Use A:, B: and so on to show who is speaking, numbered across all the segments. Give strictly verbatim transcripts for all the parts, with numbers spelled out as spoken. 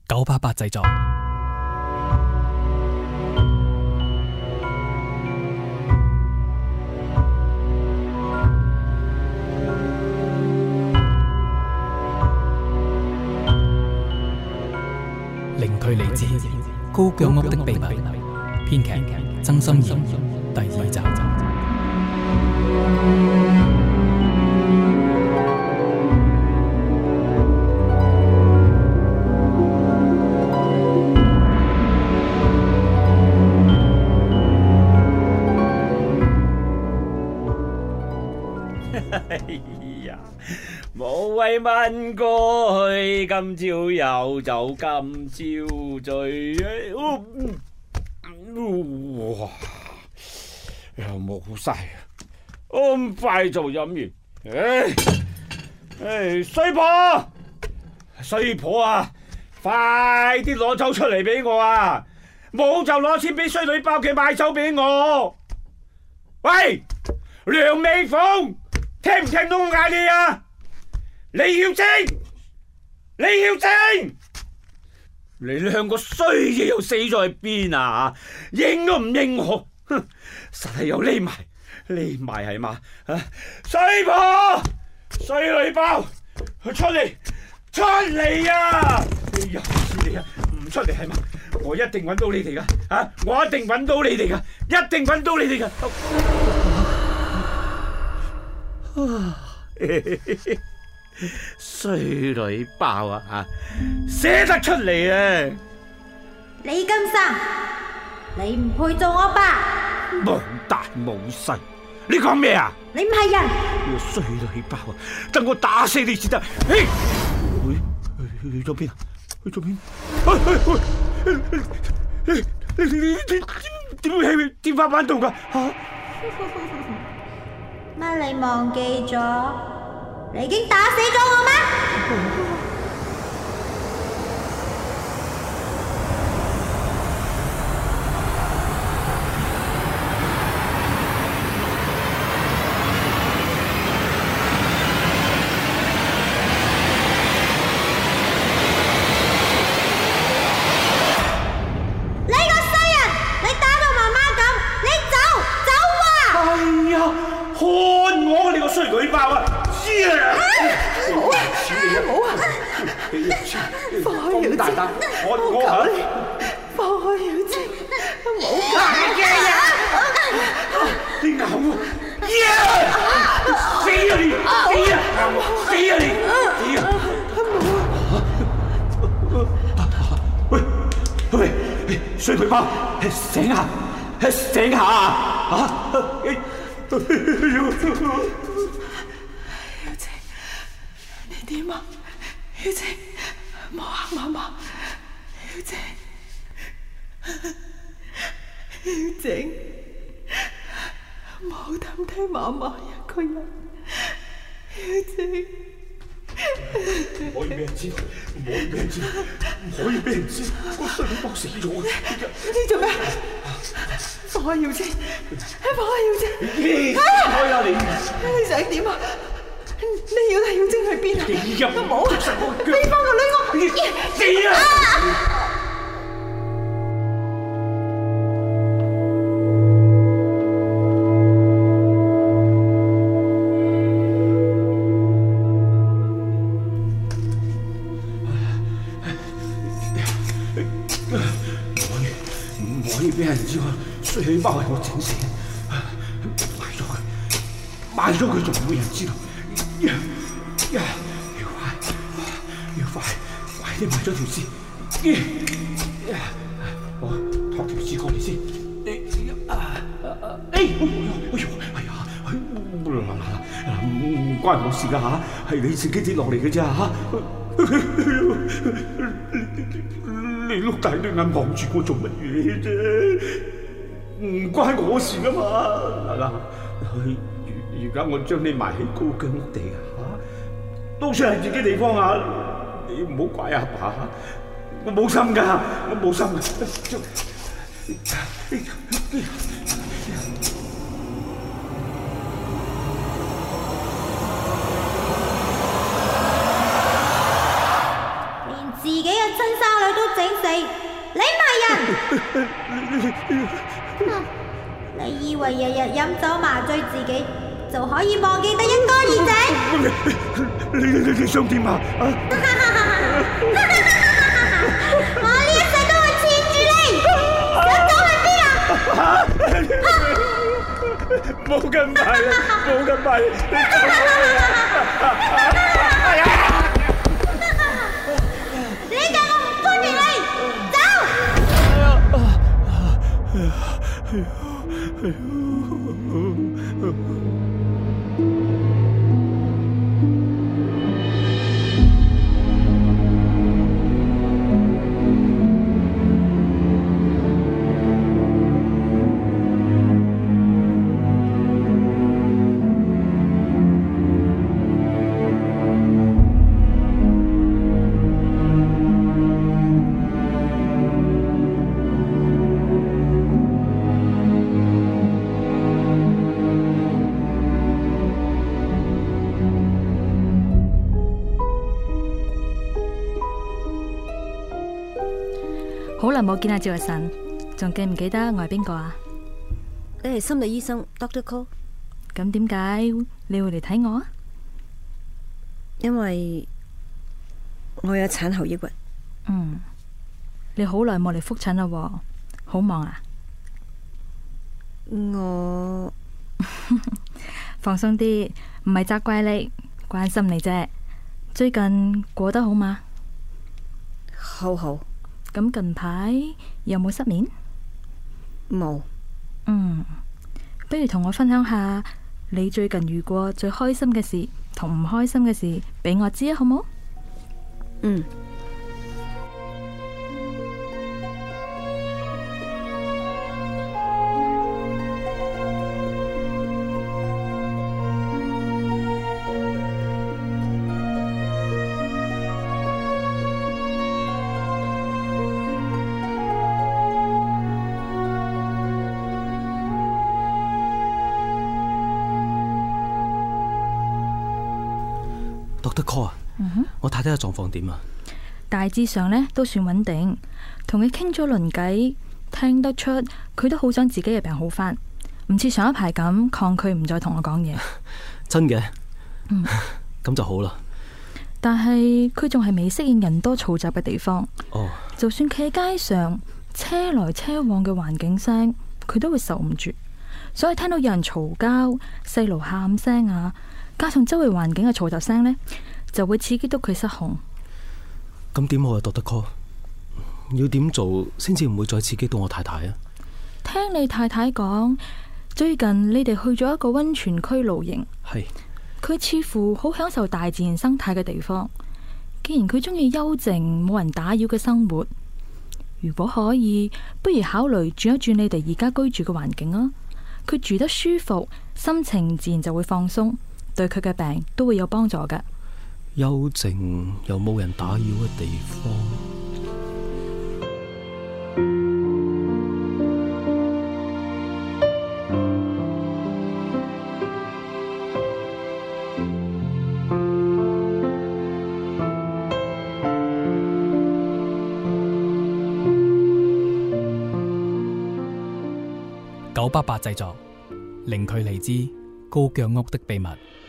A: 九八八製作。零距離之高腳屋的秘密，編劇曾心妍，第二集。
B: 哎呀，無謂問過去，今朝有酒今朝醉。哇，又冇晒，咁快就飲完。唉唉，衰婆，衰婆啊，快啲攞酒出嚟俾我啊！冇就攞錢俾衰女包嘅買酒俾我。喂，梁美鳳！聽唔聽到我嗌你啊？李曉晶，李曉晶，你兩個衰嘢又死咗喺邊啊？應都唔應我，哼，實係有匿埋，匿埋係嘛？啊，衰婆，衰女包，佢出嚟，出嚟啊！又是你啊，唔出嚟係嘛？我一定揾到你哋噶，啊，我一定揾到你哋噶，一定揾到你哋噶。衰女包啊！吓，寫得出嚟啊！
C: 李金生，你唔配做我爸。
B: 冇大冇細，你講咩啊？
C: 你唔係人。
B: 呢個衰女包啊！等我打死你先得。去去咗邊啊？去咗邊？你你你你點點會喺天花板度噶？吓！
C: 乜你忘記咗？你已經打死咗我咩？你個衰人！你打到媽媽咁，你走走啊！
B: 哎呀！看我你個衰女包啊！知啊！
D: 唔好啊！唔好啊！放開曉晶，
B: 大膽，我我嚇！
D: 放開曉晶，唔好
B: 大嘅人，你咬我！死啊你！死啊！死啊你！死啊！喂喂，衰女包，醒下，醒下啊！曉
D: 晶，你點啊？曉晶，冇嚇媽媽。曉晶，曉晶，冇抌低媽媽一個人。曉晶，
B: 唔可以俾人知，唔可以俾人知，唔可以俾人知，個衰女包死咗嘅。
D: 你做咩？放開曉晶，放開曉晶！
B: 開啊你！
D: 你想點啊？你要睇曉晶去邊啊？
B: 幾入
D: 唔好啊！俾翻個女我！
B: 死啊！唔可以俾人知啊！衰女包係我整死嘅，賣咗佢，賣咗佢仲冇人知道。要要快，要快，快啲賣咗條屍。我托條屍過嚟先。哎，哎呦，哎呀，唔關我事噶吓，係你自己跌落嚟嘅啫吓。你碌大對眼望住我做乜嘢啫？唔關我事噶嘛！嗱，而而家我將你埋喺高腳屋地下，都算係自己地方啊！你唔好怪阿爸，我冇心噶，我冇心噶。
C: 連自己嘅親生女都整死，你咪人！哼，你以為日日飲酒麻醉自己就可以忘記得一乾二淨？
B: 你你你想點啊？
C: 我呢一世都會纏住你，想走去邊啊？
B: 冇咁快啦，冇咁快，你走開啊！哎呀！
C: 你叫我唔歡迎你，走！
E: 好耐冇見阿趙日晨，仲記唔記得我係邊個啊？
F: 你係心理醫生 Doctor Cole。
E: 咁點解你會嚟睇我啊？
F: 因為我有產後抑鬱。
E: 嗯，你好耐冇嚟復診啦，好忙啊？
F: 我
E: 放鬆啲，唔係責怪你，關心你啫。最近過得好嗎？
F: 好好。
E: 咁近排有冇失眠？
F: 冇。
E: 嗯，不如同我分享下你最近遇過最開心嘅事同唔開心嘅事，俾我知啊，好冇？
F: 嗯。
A: Doctor Cole 啊，我太太嘅狀況點啊？
E: 大致上呢都算穩定，同佢傾咗輪偈，聽得出佢都好想自己嘅病好返，唔似上一排咁抗拒唔再同我講嘢。
A: 真嘅？
E: 嗯，
A: 咁就好啦。
E: 但係佢仲係未適應人多嘈雜嘅地方。
A: 哦，
E: 就算企喺街上，車來車往嘅環境聲，佢都會受唔住。所以聽到有人嘈交、細路喊聲啊，加上周圍環境嘅嘈雜聲呢，就會刺激到佢失控。
A: 咁點好啊，Doctor Cole？要點做先至唔會再刺激到我太太啊？
E: 聽你太太講，最近你哋去咗一個溫泉區露營。
A: 係。
E: 佢似乎好享受大自然生態嘅地方。既然佢中意幽靜冇人打擾嘅生活，如果可以，不如考慮轉一轉你哋而家居住嘅環境啊！佢住得舒服，心情自然就會放鬆，對佢嘅病都會有幫助㗎。
A: 幽靜又冇人打擾嘅地方。九八八製作，零距離之高腳屋的秘密。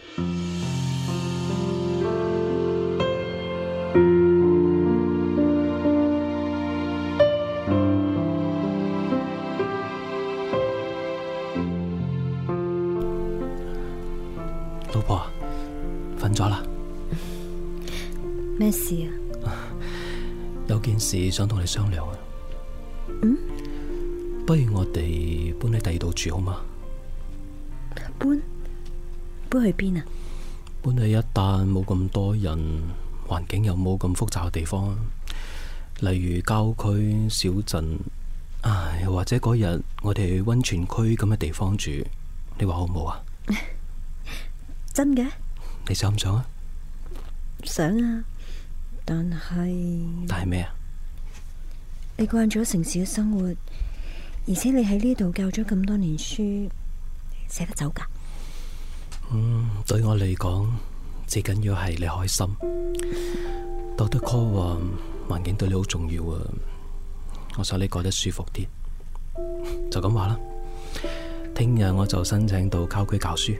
A: 老婆啊，瞓咗啦？
F: 咩事啊？
A: 有件事想同你商量啊。
F: 嗯？
A: 不如我哋搬喺第二度住好嗎？
F: 搬？搬去邊啊？
A: 搬去一笪冇咁多人，環境又冇咁複雜嘅地方，例如郊區、小鎮啊，又或者嗰日我哋去溫泉區咁嘅地方住，你話好唔好啊？
F: 真嘅？
A: 你想唔想啊？
F: 想啊，但係
A: 但係咩啊？
F: 你慣咗城市嘅生活，而且你喺呢度教咗咁多年書，捨得走噶？
A: 嗯，對我嚟講，最緊要係你開心。 Doctor Call 話環境對你好重要啊，我想你過得舒服啲，就咁話啦。聽日我就申請到郊區教書。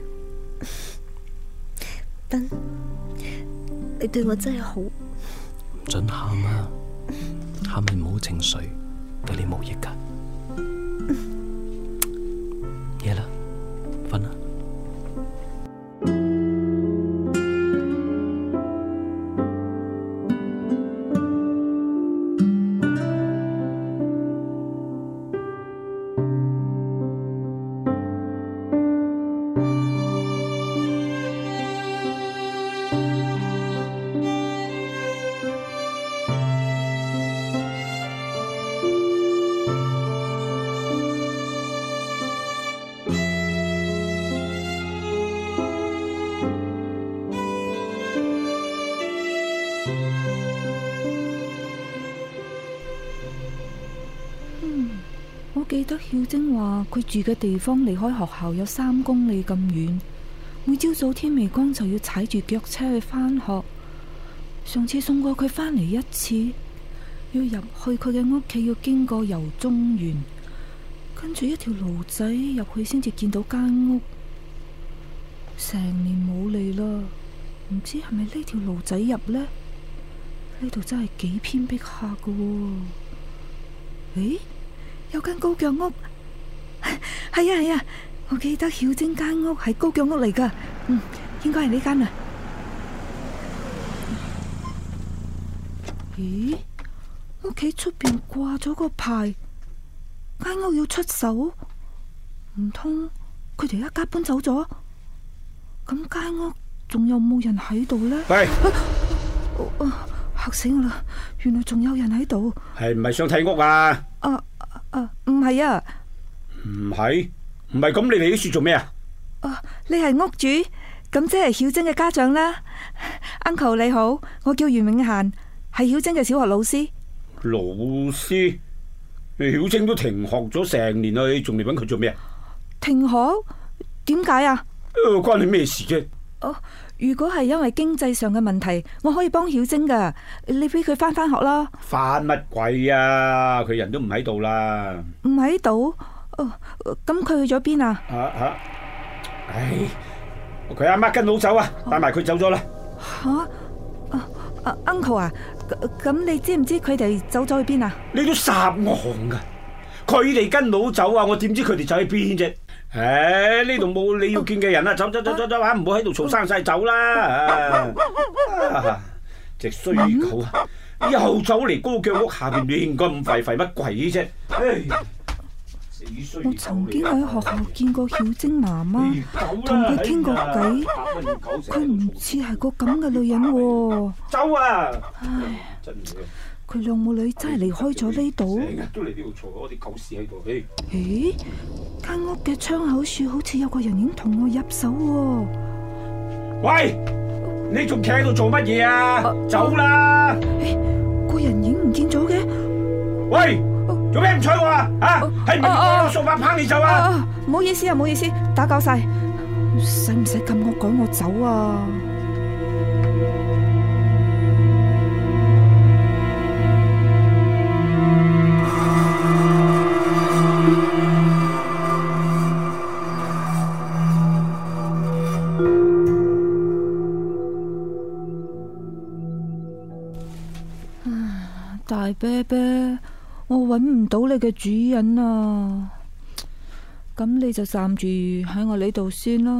F: 斌，你對我真係好。
A: 唔准喊啊，喊係冇情緒，對你冇益噶。夜啦，瞓啦。
D: 我記得曉晶話佢住嘅地方離開學校有三公里咁遠，每朝早天未光就要踩住腳車去返學。上次送過佢返嚟一次，要入去佢嘅屋企要經過油中園，跟住一條路仔入去先至見到間屋。成年冇嚟啦，唔知係咪呢條路仔入呢？呢度真係幾偏僻下噶喎。誒？有間高腳屋，係啊係啊，我記得曉晶間屋係高腳屋嚟噶，嗯，應該係呢間啊。咦，屋企出邊掛咗個牌，間屋要出手，唔通佢哋一家搬走咗？咁間屋仲有冇人喺度呢？
B: 喂，
D: 嚇死我啦！原來仲有人喺度，
B: 係唔係想睇屋啊？
D: 啊啊，唔係啊，
B: 唔係，唔係咁，你嚟呢處做咩啊？
D: 啊，你係屋主，咁即係曉晶嘅家長啦。Uncle 你好，我叫袁永嫻，係曉晶嘅小學老師。
B: 老師，曉晶都停學咗成年啦，你仲嚟搵佢做咩啊？
D: 停學？點解啊？
B: 誒，關你咩事啫？
D: 哦，如果係因為經濟上嘅問題，我可以幫曉晶噶，你俾佢翻返學啦。
B: 翻乜鬼啊？佢人都唔喺度啦。
D: 唔喺度？哦，咁佢去咗邊啊？
B: 吓吓，唉，佢阿媽跟佬走啊，帶埋佢走咗啦。
D: 吓？啊啊 Uncle 啊，咁你知唔知佢哋走咗去邊啊？
B: 你都撒戇噶，佢哋跟佬走啊，我點知佢哋走去邊啫？唉，呢度冇你要見嘅人啊！走走走走走啊！唔好喺度嘈生晒，走啦！隻衰狗啊，又走嚟高腳屋下邊亂咁吠吠乜鬼啫？
D: 我曾經喺學校見過曉晶媽媽，同佢傾過偈，佢唔似係個咁嘅女人喎。
B: 走啊！
D: 唉，佢兩母女真係離開咗呢度。
B: 成日都嚟呢度嘈，我啲狗屎喺度。
D: 咦，間屋嘅窗口處好似有個人影同我入手喎。
B: 喂，你仲企喺度做乜嘢啊？走啦！
D: 誒，個人影唔見咗嘅。
B: 喂，做咩唔睬我啊？吓，係唔係攞掃把棒你走啊？
D: 唔好意思啊，唔好意思，打攪晒。使唔使咁我趕我走啊？大啤啤，我搵唔到你嘅主人啊！咁你就暫住喺我呢度先咯。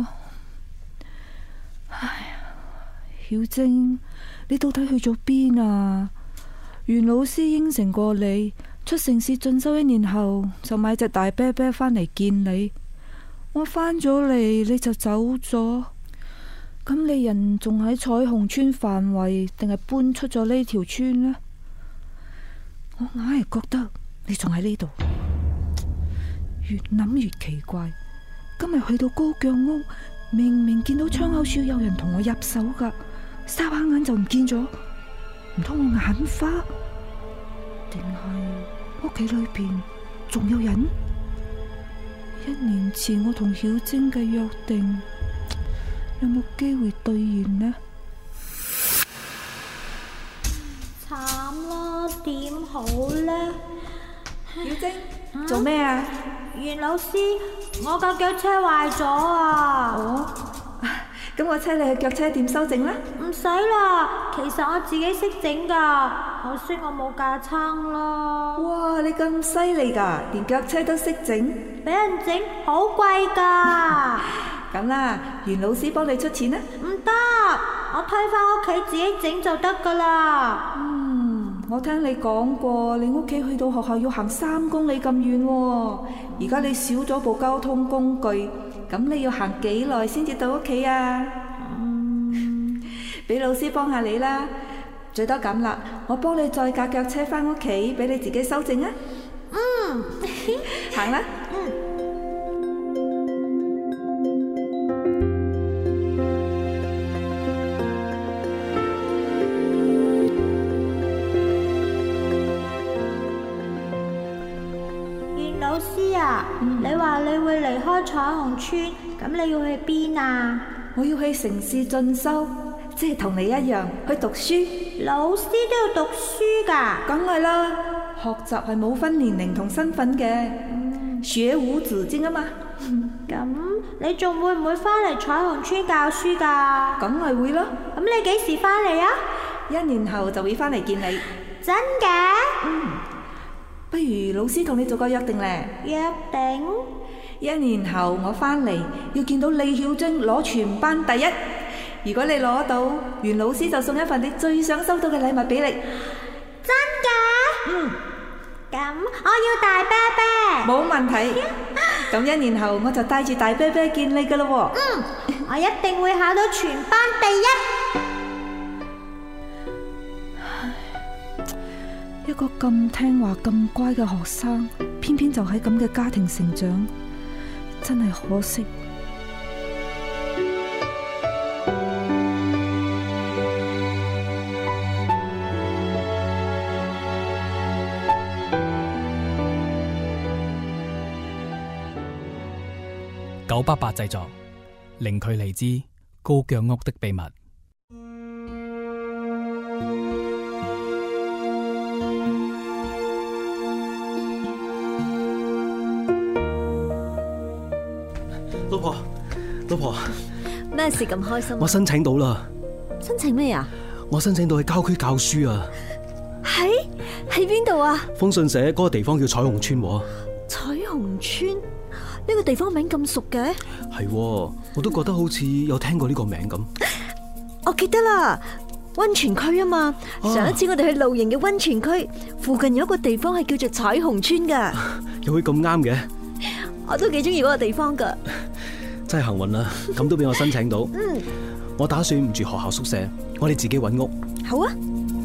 D: 唉，曉晶，你到底去咗邊啊？袁老師應承過你，出城市進修一年後就買隻大啤啤返嚟見你。我返咗嚟你就走咗，咁你人仲喺彩虹村範圍，定係搬出咗呢條村呢？我硬係覺得你仲喺呢度，越諗越奇怪。今日去到高腳屋，明明見到窗口處有人同我入手噶，霎下眼就唔見咗。唔通我眼花？定係屋企裏邊仲有人？一年前我同曉晶嘅約定，有冇機會兌現呢？
C: 點好呢？
D: 曉晶，做咩啊？
C: 袁老師，我架腳車壞咗啊！
D: 哦，咁我車你去腳車店修整啦。
C: 唔使啦，其實我自己識整噶，可惜我冇架撐咯。
D: 哇，你咁犀利噶，連腳車都識整？
C: 俾人整好貴噶。
D: 咁啦，袁老師幫你出錢啦。
C: 唔得，我推返屋企自己整就得噶啦。
D: 嗯，我聽你講過，你屋企去到學校要行三公里咁遠喎。而家你少咗部交通工具，咁你要行幾耐先至到屋企啊？嗯，俾老師幫下你啦，最多咁啦，我幫你再架腳車返屋企，俾你自己修整啊。
C: 嗯，
D: 行啦。
C: 嗯。老師啊，嗯、你話你會離開彩虹村，咁你要去邊啊？
D: 我要去城市進修，即係同你一樣去讀書。
C: 老師都要讀書噶？
D: 梗係啦，學習係冇分年齡同身份嘅，
C: 嗯、
D: 學無止境啊嘛。
C: 咁你仲會唔會返嚟彩虹村教書噶？
D: 梗係會啦。
C: 咁你幾時返嚟啊？
D: 一年後就會返嚟見你。
C: 真嘅？
D: 嗯。不如老師同你做個約定咧？
C: 約定？
D: 一年後我返嚟要見到李曉晶攞全班第一。如果你攞到，袁老師就送一份你最想收到嘅禮物俾你。
C: 真㗎？
D: 嗯。
C: 咁我要大啤啤。
D: 冇問題。咁一年後我就帶住大啤啤見你噶啦喎。
C: 嗯，我一定會考到全班第一。
D: 一個咁聽話咁乖嘅學生，偏偏就喺咁嘅家庭成長，真係可惜。
G: 九八八製作，零距離之高腳屋的秘密。
A: 老婆，老婆，
F: 咩事咁開心啊？
A: 我申請到啦！
F: 申請咩啊？
A: 我申請到去郊區教書啊！
F: 喺喺邊度啊？
A: 封信社嗰個地方叫彩虹村喎。
F: 彩虹村呢個地方名咁熟嘅？
A: 係，我都覺得好似有聽過呢個名咁。
F: 我記得啦，溫泉區啊嘛。上一次我哋去露營嘅溫泉區附近有一個地方係叫做彩虹村噶。
A: 又會咁啱嘅？
F: 我都幾中意嗰個地方噶。
A: 真係幸運啦，咁都俾我申請到。
F: 嗯，
A: 我打算唔住學校宿舍，我哋自己搵屋。
F: 好啊。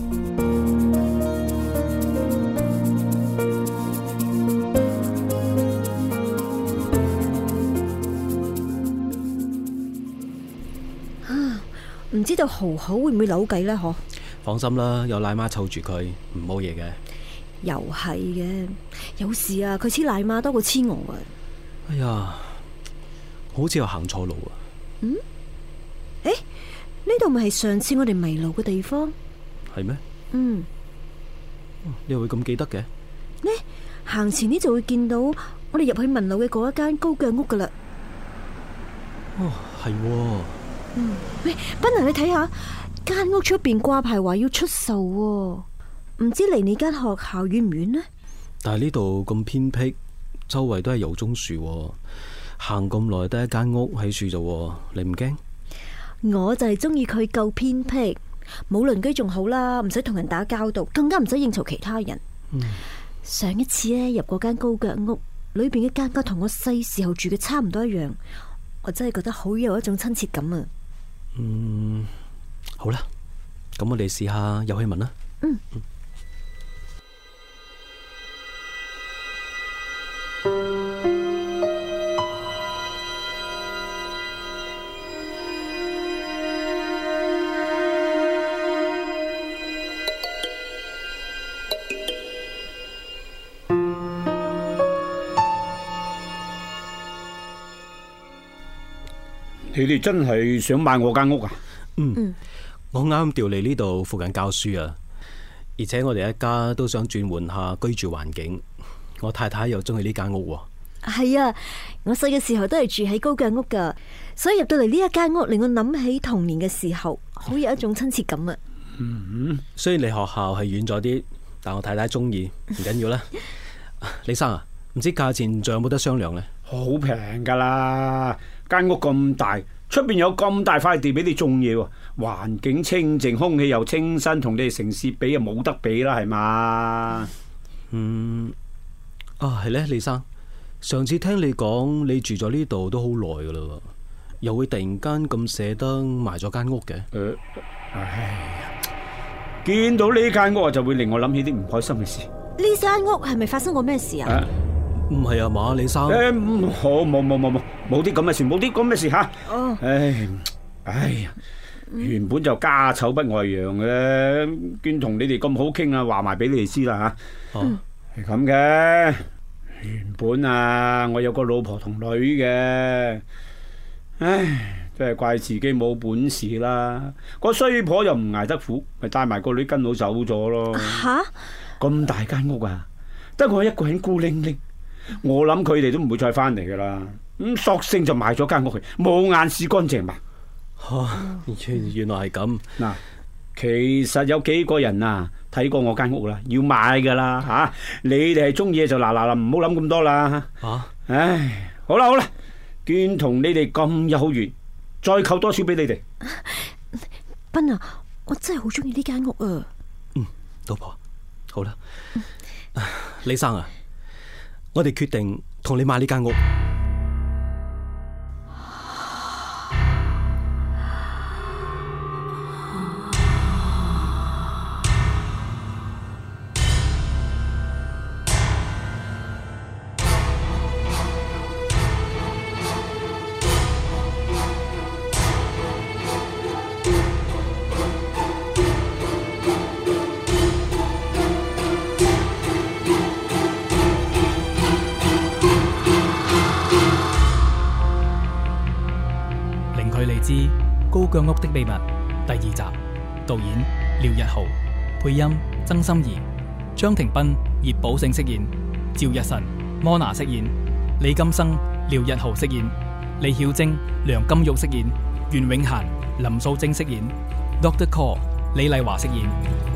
F: 啊，唔知道豪豪會唔會扭計呢？嗬？
A: 放心啦，有奶媽湊住佢，唔冇嘢嘅。
F: 又係嘅，有時啊，佢黐奶媽多過黐我啊。
A: 哎呀！好似又行錯路啊！
F: 嗯？誒，呢度咪係上次我哋迷路嘅地方？
A: 係咩？
F: 嗯。
A: 你又會咁記得嘅？
F: 呢行前呢就會見到我哋入去問路嘅嗰一間高腳屋噶啦。
A: 哦，係喎。
F: 嗯。喂，斌啊，你睇下間屋出邊掛牌話要出售喎，唔知離你間學校遠唔遠呢？
A: 但係呢度咁偏僻，周圍都係油棕樹喎。行咁耐得一間屋喺樹啫，你唔驚？
F: 我就係中意佢夠偏僻，冇鄰居仲好啦，唔使同人打交道，更加唔使應酬其他人。嗯、上一次呢，入嗰間高腳屋，裏邊嘅間間同我細時候住嘅差唔多一樣，我真係覺得好有一種親切感啊！
A: 嗯，好啦，咁我哋試下入去問啦。
F: 嗯。
A: 嗯
B: 你哋真係想買我間屋啊？
A: 嗯，我啱調嚟呢度附近教書啊。 而且我哋一家都想轉換下居住環境，我太太又中意呢間屋喎。
F: 係啊，我細嘅時候都係住喺高腳屋噶，所以入到嚟呢一間屋，令我諗起童年嘅時候，好有一種親切感啊。
A: 嗯，雖然你學校係遠咗啲，但我太太中意，唔緊要啦。李生啊，唔知價錢仲有冇得商量呢？
B: 好平噶啦，間屋咁大，出邊有咁大塊地俾你種嘢喎，環境清靜，空氣又清新，同你哋城市比啊冇得比啦，係嘛？
A: 嗯，啊係呢，李生。上次聽你講，你住咗呢度都好耐噶啦，又會突然間咁捨得賣咗間屋嘅？誒、
B: 呃，唉，見到呢間屋就會令我諗起啲唔開心嘅事。
F: 呢間屋係咪發生過咩事啊？
A: 唔係啊嘛，李生。
B: 誒，唔好，冇冇冇冇，冇啲咁嘅事，冇啲咁嘅事吓。
F: 哦。
B: 唉，哎呀，原本就家醜不外揚嘅，見同你哋咁好傾啊，話埋俾你哋知啦吓。哦，係咁嘅。原本啊，我有個老婆同女嘅，唉，真係怪自己冇本事啦。個衰婆又唔捱得苦，咪帶埋個女跟佬走咗咯。
F: 吓？
B: 咁大間屋啊，得我一個人孤零零，我諗佢哋都唔會再翻嚟噶啦。咁索性就賣咗間屋去，冇眼屎乾淨嘛。
A: 原原來係咁。
B: 嗱，其實有幾個人啊睇過我間屋啦，要買噶啦吓。你哋係中意就嗱嗱嗱，唔好諗咁多啦。啊，唉，好啦好啦，見同你哋咁有緣，再扣多少俾你哋。
F: 斌啊，我真係好中意呢間屋啊。
A: 嗯，老婆，好啦，李生啊，我哋決定同你買呢間屋。
G: 之高腳屋的秘密第二集，導演廖日豪，配音曾心怡，張庭斌、葉寶勝飾演，趙日晨、摩娜飾演，李金生、廖日豪飾演，李曉晶、梁金玉飾演，袁永嫻、林素貞飾演 ，Doctor Call 李麗華飾演。